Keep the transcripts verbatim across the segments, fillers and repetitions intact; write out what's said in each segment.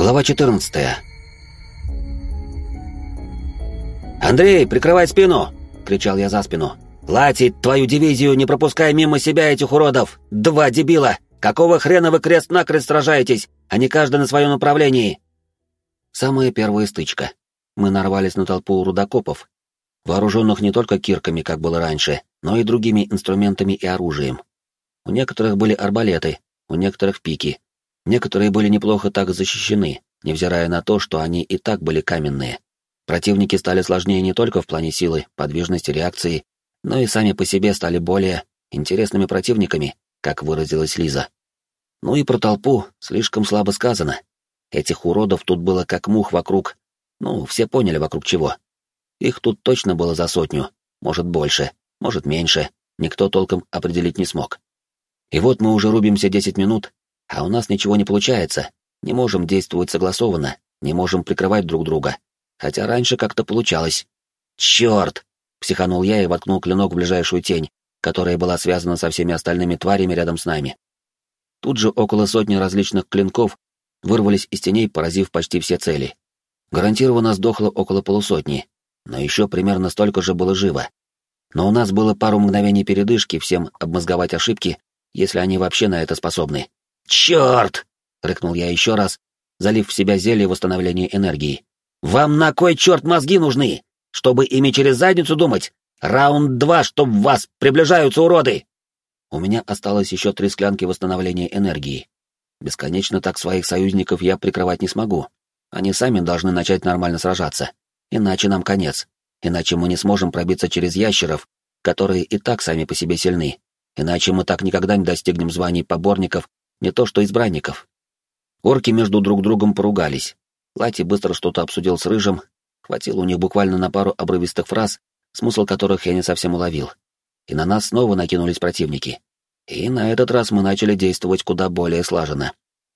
Глава четырнадцатая. «Андрей, прикрывай спину!» — кричал я за спину. «Лати, твою дивизию, не пропускай мимо себя этих уродов! Два дебила! Какого хрена вы крест-накрест сражаетесь, а не каждый на своем направлении?» Самая первая стычка. Мы нарвались на толпу рудокопов, вооруженных не только кирками, как было раньше, но и другими инструментами и оружием. У некоторых были арбалеты, у некоторых пики. Некоторые были неплохо так защищены, невзирая на то, что они и так были каменные. Противники стали сложнее не только в плане силы, подвижности, реакции, но и сами по себе стали более интересными противниками, как выразилась Лиза. Ну и про толпу слишком слабо сказано. Этих уродов тут было как мух вокруг, ну, все поняли вокруг чего. Их тут точно было за сотню, может больше, может меньше, никто толком определить не смог. И вот мы уже рубимся десять минут, а у нас ничего не получается, не можем действовать согласованно, не можем прикрывать друг друга. Хотя раньше как-то получалось. «Черт!» — психанул я и воткнул клинок в ближайшую тень, которая была связана со всеми остальными тварями рядом с нами. Тут же около сотни различных клинков вырвались из теней, поразив почти все цели. Гарантированно сдохло около полусотни, но еще примерно столько же было живо. Но у нас было пару мгновений передышки всем обмозговать ошибки, если они вообще на это способны. «Черт!» — рыкнул я еще раз, залив в себя зелье восстановления энергии. «Вам на кой черт мозги нужны? Чтобы ими через задницу думать? Раунд два, чтоб вас приближаются уроды!» У меня осталось еще три склянки восстановления энергии. Бесконечно так своих союзников я прикрывать не смогу. Они сами должны начать нормально сражаться. Иначе нам конец. Иначе мы не сможем пробиться через ящеров, которые и так сами по себе сильны. Иначе мы так никогда не достигнем званий поборников, не то что избранников. Орки между друг другом поругались. Лати быстро что-то обсудил с Рыжим, хватило у них буквально на пару обрывистых фраз, смысл которых я не совсем уловил. И на нас снова накинулись противники. И на этот раз мы начали действовать куда более слаженно.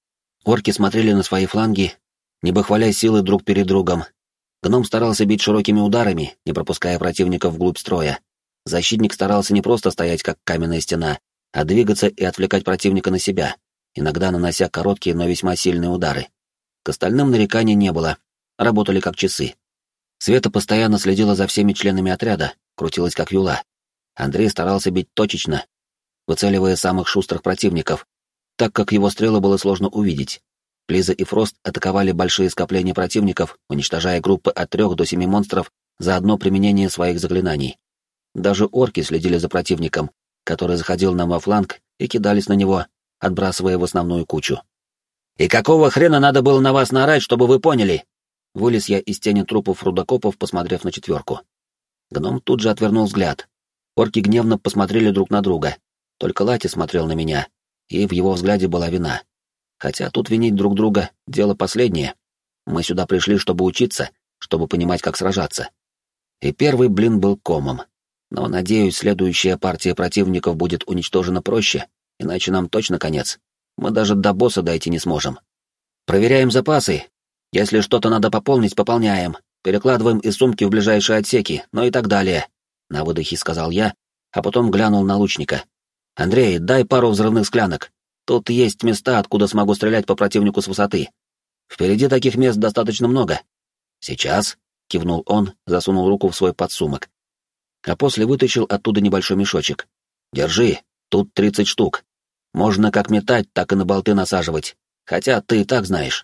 Орки смотрели на свои фланги, не бахваляя силы друг перед другом. Гном старался бить широкими ударами, не пропуская противников вглубь строя. Защитник старался не просто стоять как каменная стена, а двигаться и отвлекать противника на себя, иногда нанося короткие, но весьма сильные удары. К остальным нареканий не было, работали как часы. Света постоянно следила за всеми членами отряда, крутилась как юла. Андрей старался бить точечно, выцеливая самых шустрых противников, так как его стрелы было сложно увидеть. Лиза и Фрост атаковали большие скопления противников, уничтожая группы от трех до семи монстров за одно применение своих заклинаний. Даже орки следили за противником, который заходил нам во фланг, и кидались на него, отбрасывая в основную кучу. «И какого хрена надо было на вас наорать, чтобы вы поняли?» Вылез я из тени трупов рудокопов, посмотрев на четверку. Гном тут же отвернул взгляд. Орки гневно посмотрели друг на друга. Только Лати смотрел на меня, и в его взгляде была вина. Хотя тут винить друг друга — дело последнее. Мы сюда пришли, чтобы учиться, чтобы понимать, как сражаться. И первый блин был комом. Но, надеюсь, следующая партия противников будет уничтожена проще, иначе нам точно конец. Мы даже до босса дойти не сможем. Проверяем запасы. Если что-то надо пополнить, пополняем. Перекладываем из сумки в ближайшие отсеки, ну и так далее. На выдохе сказал я, а потом глянул на лучника. «Андрей, дай пару взрывных склянок. Тут есть места, откуда смогу стрелять по противнику с высоты. Впереди таких мест достаточно много». «Сейчас», — кивнул он, засунул руку в свой подсумок. А после вытащил оттуда небольшой мешочек. «Держи, тут тридцать штук. Можно как метать, так и на болты насаживать. Хотя ты и так знаешь».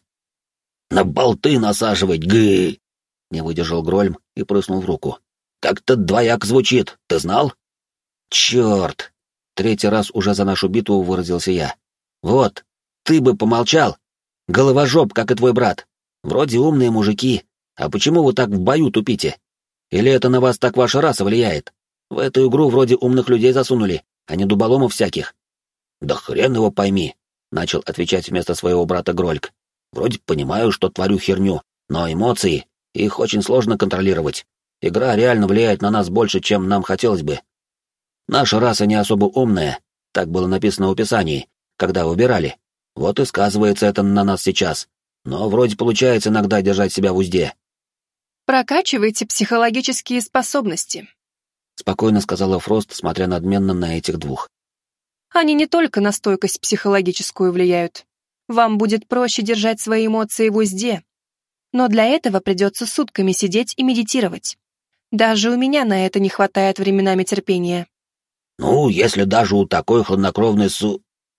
«На болты насаживать, гы!» — не выдержал Грольм и прыснул в руку. «Как-то двояк звучит, ты знал?» «Черт!» — третий раз уже за нашу битву выразился я. «Вот, ты бы помолчал. Головожоп, как и твой брат. Вроде умные мужики. А почему вы так в бою тупите? Или это на вас так ваша раса влияет? В эту игру вроде умных людей засунули, а не дуболомов всяких». «Да хрен его пойми», — начал отвечать вместо своего брата Грольк. «Вроде понимаю, что творю херню, но эмоции, их очень сложно контролировать. Игра реально влияет на нас больше, чем нам хотелось бы. Наша раса не особо умная, так было написано в описании, когда выбирали. Вот и сказывается это на нас сейчас. Но вроде получается иногда держать себя в узде». «Прокачивайте психологические способности», — спокойно сказала Фрост, смотря надменно на этих двух. «Они не только на стойкость психологическую влияют, но и на умение действовать в одиночку. Вам будет проще держать свои эмоции в узде. Но для этого придется сутками сидеть и медитировать. Даже у меня на это не хватает временами терпения. «Ну, если даже у такой хладнокровной су...»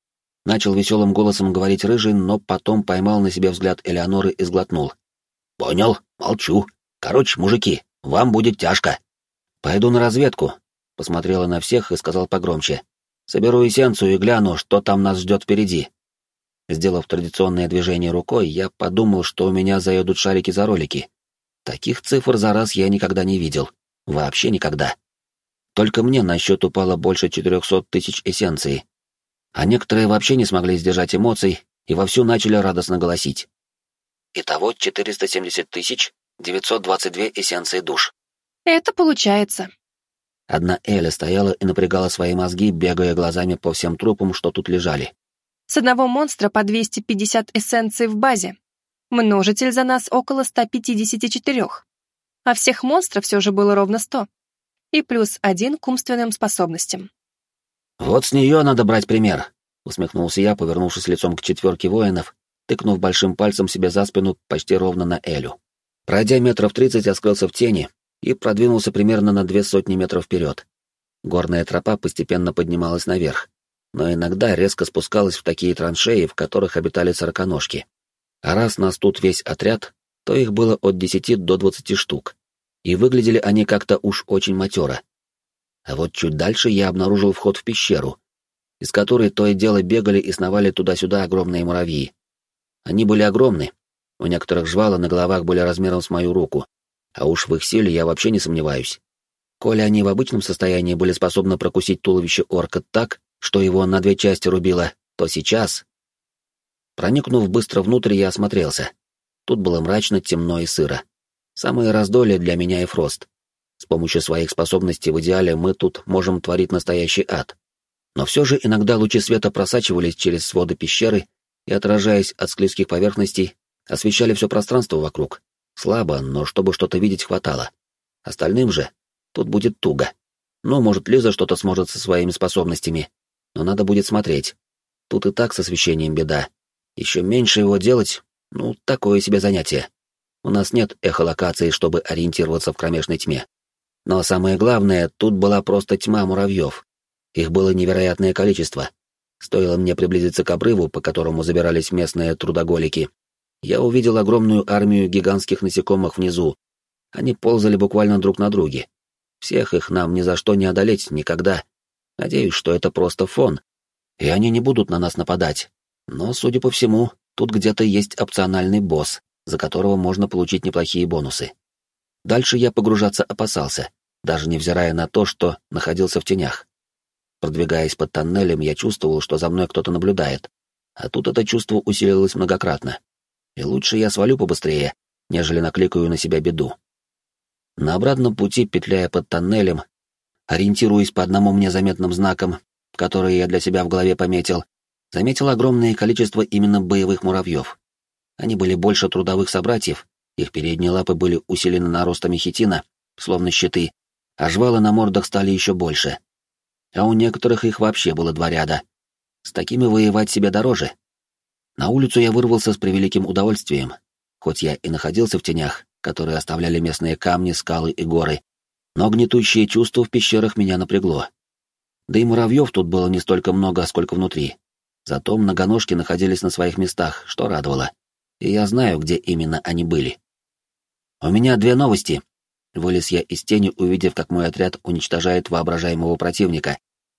Начал веселым голосом говорить Рыжий, но потом поймал на себе взгляд Элеоноры и сглотнул. «Понял, молчу. Короче, мужики, вам будет тяжко». «Пойду на разведку», — посмотрела на всех и сказал погромче. «Соберу эссенцию и гляну, что там нас ждет впереди». Сделав традиционное движение рукой, я подумал, что у меня заедут шарики за ролики. Таких цифр за раз я никогда не видел. Вообще никогда. Только мне на счет упало больше четырехсот тысяч эссенций. А некоторые вообще не смогли сдержать эмоций и вовсю начали радостно голосить. Итого четыреста семьдесят тысяч девятьсот двадцать две эссенции душ. Это получается. Одна Эля стояла и напрягала свои мозги, бегая глазами по всем трупам, что тут лежали. С одного монстра по двести пятьдесят эссенций в базе. Множитель за нас около ста пятидесяти четырёх. А всех монстров все же было ровно сто. И плюс один к умственным способностям. «Вот с нее надо брать пример», — усмехнулся я, повернувшись лицом к четверке воинов, тыкнув большим пальцем себе за спину почти ровно на Элю. Пройдя метров тридцать, я скрылся в тени и продвинулся примерно на две сотни метров вперед. Горная тропа постепенно поднималась наверх, но иногда резко спускалась в такие траншеи, в которых обитали сороконожки. А раз нас тут весь отряд, то их было от десяти до двадцати штук, и выглядели они как-то уж очень матеро. А вот чуть дальше я обнаружил вход в пещеру, из которой то и дело бегали и сновали туда-сюда огромные муравьи. Они были огромны, у некоторых жвала на головах были размером с мою руку, а уж в их силе я вообще не сомневаюсь. Коли они в обычном состоянии были способны прокусить туловище орка так, что его на две части рубило, то сейчас... Проникнув быстро внутрь, я осмотрелся. Тут было мрачно, темно и сыро. Самое раздолье для меня и Фрост. С помощью своих способностей в идеале мы тут можем творить настоящий ад. Но все же иногда лучи света просачивались через своды пещеры и, отражаясь от склизких поверхностей, освещали все пространство вокруг. Слабо, но чтобы что-то видеть, хватало. Остальным же тут будет туго. Ну, может, Лиза что-то сможет со своими способностями, но надо будет смотреть. Тут и так с освещением беда. Еще меньше его делать, ну, такое себе занятие. У нас нет эхолокации, чтобы ориентироваться в кромешной тьме. Но самое главное, тут была просто тьма муравьев. Их было невероятное количество. Стоило мне приблизиться к обрыву, по которому забирались местные трудоголики, я увидел огромную армию гигантских насекомых внизу. Они ползали буквально друг на друге. Всех их нам ни за что не одолеть никогда. Надеюсь, что это просто фон, и они не будут на нас нападать. Но, судя по всему, тут где-то есть опциональный босс, за которого можно получить неплохие бонусы. Дальше я погружаться опасался, даже невзирая на то, что находился в тенях. Продвигаясь под тоннелем, я чувствовал, что за мной кто-то наблюдает, а тут это чувство усилилось многократно. И лучше я свалю побыстрее, нежели накликаю на себя беду. На обратном пути, петляя под тоннелем, ориентируясь по одному мне заметным знакам, которые я для себя в голове пометил, заметил огромное количество именно боевых муравьев. Они были больше трудовых собратьев, их передние лапы были усилены наростами хитина, словно щиты, а жвалы на мордах стали еще больше. А у некоторых их вообще было два ряда. С такими воевать себе дороже. На улицу я вырвался с превеликим удовольствием, хоть я и находился в тенях, которые оставляли местные камни, скалы и горы, но гнетущее чувство в пещерах меня напрягло. Да и муравьев тут было не столько много, сколько внутри. Зато многоножки находились на своих местах, что радовало. И я знаю, где именно они были. «У меня две новости», — вылез я из тени, увидев, как мой отряд уничтожает воображаемого противника,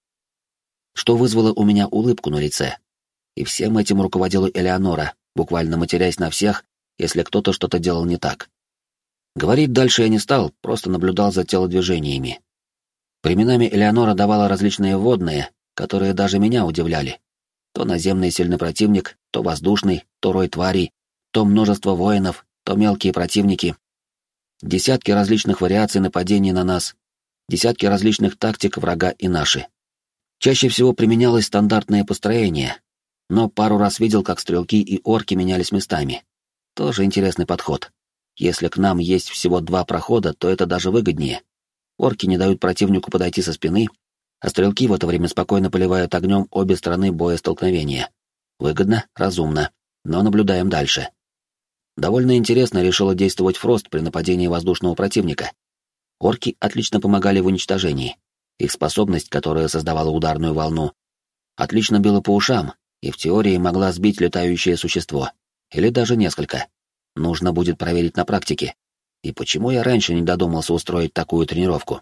что вызвало у меня улыбку на лице. И всем этим руководила Элеонора, буквально матерясь на всех, если кто-то что-то делал не так. Говорить дальше я не стал, просто наблюдал за телодвижениями. Временами Элеонора давала различные вводные, которые даже меня удивляли. То наземный сильный противник, то воздушный, то рой тварей, то множество воинов, то мелкие противники. Десятки различных вариаций нападений на нас, десятки различных тактик врага и наши. Чаще всего применялось стандартное построение, но пару раз видел, как стрелки и орки менялись местами. Тоже интересный подход. Если к нам есть всего два прохода, то это даже выгоднее. Орки не дают противнику подойти со спины, а стрелки в это время спокойно поливают огнем обе стороны боестолкновения. Выгодно, разумно. но наблюдаем дальше. Довольно интересно решила действовать Фрост при нападении воздушного противника. Орки отлично помогали в уничтожении. Их способность, которая создавала ударную волну, отлично била по ушам и в теории могла сбить летающее существо. Или даже несколько. Нужно будет проверить на практике. И почему я раньше не додумался устроить такую тренировку?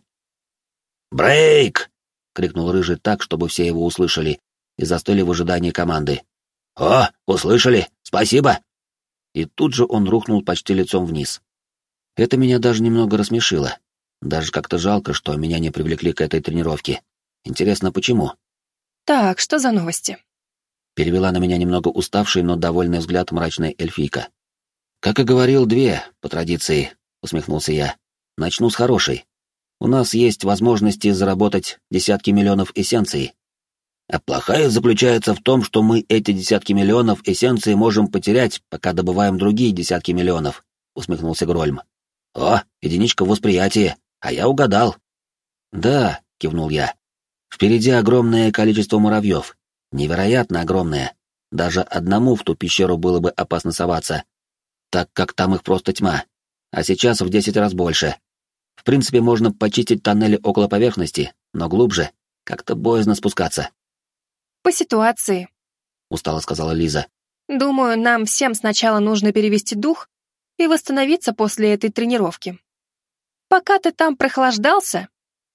«Брейк!» — крикнул Рыжий так, чтобы все его услышали, и застыли в ожидании команды. «О, услышали! Спасибо!» И тут же он рухнул почти лицом вниз. Это меня даже немного рассмешило. Даже как-то жалко, что меня не привлекли к этой тренировке. Интересно, почему? «Так, что за новости?» Перевела на меня немного уставший, но довольный взгляд мрачная эльфийка. «Как и говорил, две, по традиции», — усмехнулся я. «Начну с хорошей. У нас есть возможности заработать десятки миллионов эссенций. А плохая заключается в том, что мы эти десятки миллионов эссенций можем потерять, пока добываем другие десятки миллионов», — усмехнулся Грольм. «О, единичка в восприятии, а я угадал». «Да», — кивнул я. «Впереди огромное количество муравьев. Невероятно огромное. Даже одному в ту пещеру было бы опасно соваться, так как там их просто тьма. А сейчас в десять раз больше. В принципе, можно почистить тоннели около поверхности, но глубже. Как-то боязно спускаться». «По ситуации», — устало сказала Лиза. «Думаю, нам всем сначала нужно перевести дух и восстановиться после этой тренировки. Пока ты там прохлаждался...»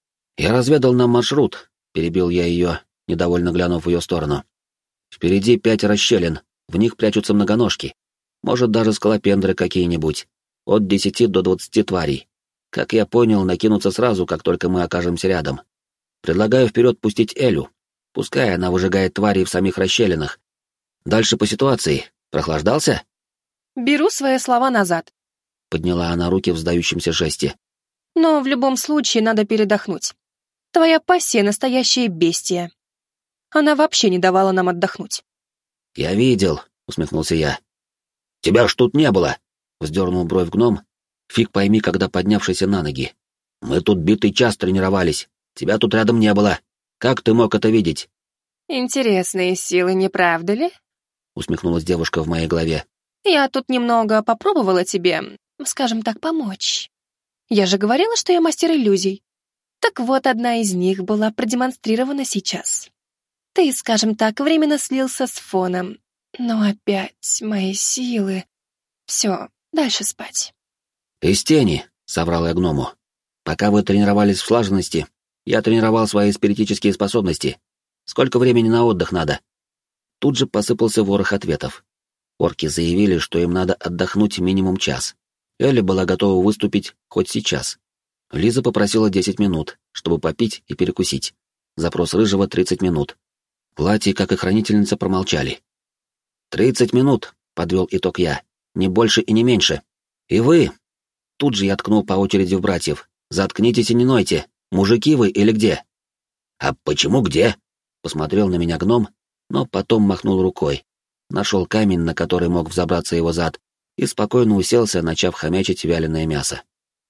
«Я разведал нам маршрут», — перебил я ее, недовольно глянув в ее сторону. «Впереди пять расщелин, в них прячутся многоножки. Может, даже скалопендры какие-нибудь. От десяти до двадцати тварей. Как я понял, накинутся сразу, как только мы окажемся рядом. Предлагаю вперед пустить Элю. Пускай она выжигает тварей в самих расщелинах. Дальше по ситуации. Прохлаждался?» «Беру свои слова назад», — подняла она руки в сдающемся жесте. «но в любом случае надо передохнуть. Твоя пассия — настоящее бестия. Она вообще не давала нам отдохнуть». «Я видел», — усмехнулся я. «Тебя ж тут не было», — вздернул бровь гном, фиг пойми, когда поднявшийся на ноги. «Мы тут битый час тренировались, тебя тут рядом не было. Как ты мог это видеть?» «Интересные силы, не правда ли?» — усмехнулась девушка в моей голове. «Я тут немного попробовала тебе, скажем так, помочь. Я же говорила, что я мастер иллюзий. Так вот, одна из них была продемонстрирована сейчас. Ты, скажем так, временно слился с фоном. Но опять мои силы... Все, дальше спать». «Из тени», — соврал я гному. «Пока вы тренировались в слаженности, я тренировал свои спиритические способности. Сколько времени на отдых надо?» Тут же посыпался ворох ответов. Орки заявили, что им надо отдохнуть минимум час. Элли была готова выступить хоть сейчас. Лиза попросила десять минут, чтобы попить и перекусить. Запрос Рыжего — тридцать минут. Лати, как и хранительница, промолчали. «Тридцать минут», — подвел итог я. «Не больше и не меньше. И вы...» Тут же я ткнул по очереди в братьев. «Заткнитесь и не нойте. Мужики вы или где?» «А почему где?» — посмотрел на меня гном, но потом махнул рукой. Нашел камень, на который мог взобраться его зад, и спокойно уселся, начав хомячить вяленое мясо.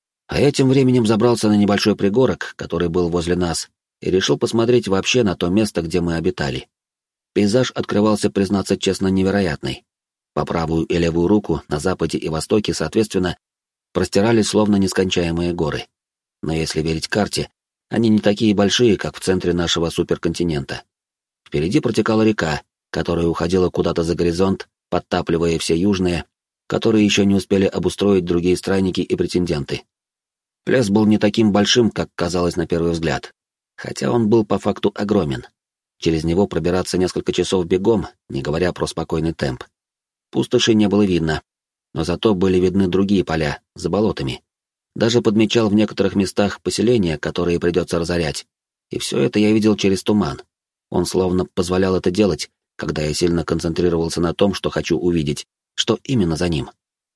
А этим временем забрался на небольшой пригорок, который был возле нас, и решил посмотреть вообще на то место, где мы обитали. Пейзаж открывался, признаться честно, невероятный. По правую и левую руку, на западе и востоке, соответственно, простирались словно нескончаемые горы. Но если верить карте, они не такие большие, как в центре нашего суперконтинента. Впереди протекала река, которая уходила куда-то за горизонт, подтапливая все южные, которые еще не успели обустроить другие странники и претенденты. Лес был не таким большим, как казалось на первый взгляд, хотя он был по факту огромен. Через него пробираться несколько часов бегом, не говоря про спокойный темп. Пустоши не было видно, но зато были видны другие поля, за болотами. Даже подмечал в некоторых местах поселения, которые придется разорять. И все это я видел через туман. Он словно позволял это делать, когда я сильно концентрировался на том, что хочу увидеть, что именно за ним.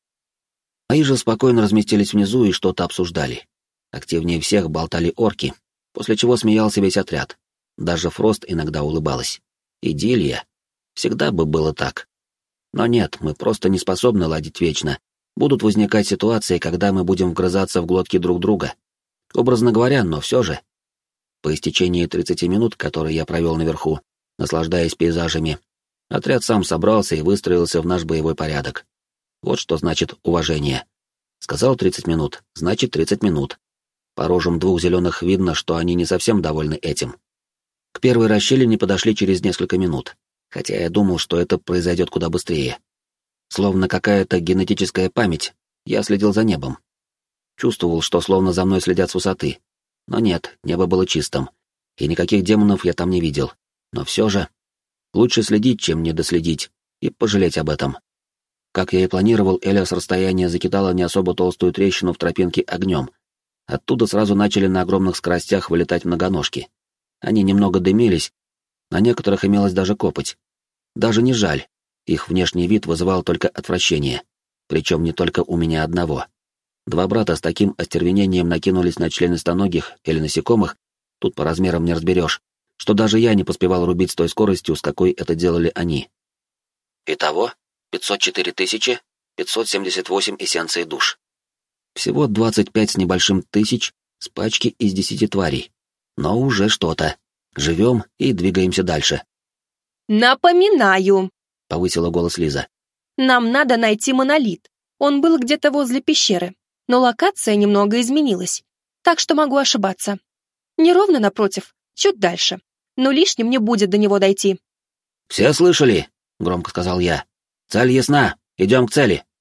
Мои же спокойно разместились внизу и что-то обсуждали. Активнее всех болтали орки, после чего смеялся весь отряд. Даже Фрост иногда улыбалась. Идиллия. Всегда бы было так. Но нет, мы просто не способны ладить вечно. Будут возникать ситуации, когда мы будем вгрызаться в глотки друг друга. Образно говоря, но все же. По истечении тридцати минут, которые я провел наверху, наслаждаясь пейзажами, Отряд сам собрался и выстроился в наш боевой порядок. Вот что значит уважение. Сказал тридцать минут, значит тридцать минут. По рожам двух зеленых видно, что они не совсем довольны этим. К первой расщелине подошли через несколько минут, хотя я думал, что это произойдет куда быстрее. Словно какая-то генетическая память, я следил за небом. Чувствовал, что словно за мной следят с высоты. Но нет, небо было чистым, и никаких демонов я там не видел. Но все же, лучше следить, чем не доследить, и пожалеть об этом. Как я и планировал, Эля с расстояния закидала не особо толстую трещину в тропинке огнем. Оттуда сразу начали на огромных скоростях вылетать многоножки. Они немного дымились, на некоторых имелась даже копоть. Даже не жаль, их внешний вид вызывал только отвращение. Причем не только у меня одного. Два брата с таким остервенением накинулись на членистоногих или насекомых, тут по размерам не разберешь, что даже я не поспевал рубить с той скоростью, с какой это делали они. Итого пятьсот четыре тысячи пятьсот семьдесят восемь эссенций душ. Всего двадцать пять с небольшим тысяч с пачки из десяти тварей. Но уже что-то. Живем и двигаемся дальше. «Напоминаю», — повысила голос Лиза. «нам надо найти монолит. Он был где-то возле пещеры, но локация немного изменилась, так что могу ошибаться. Неровно напротив, чуть дальше, но лишним не будет до него дойти». «Все слышали?» — громко сказал я. «Цель ясна, идем к цели».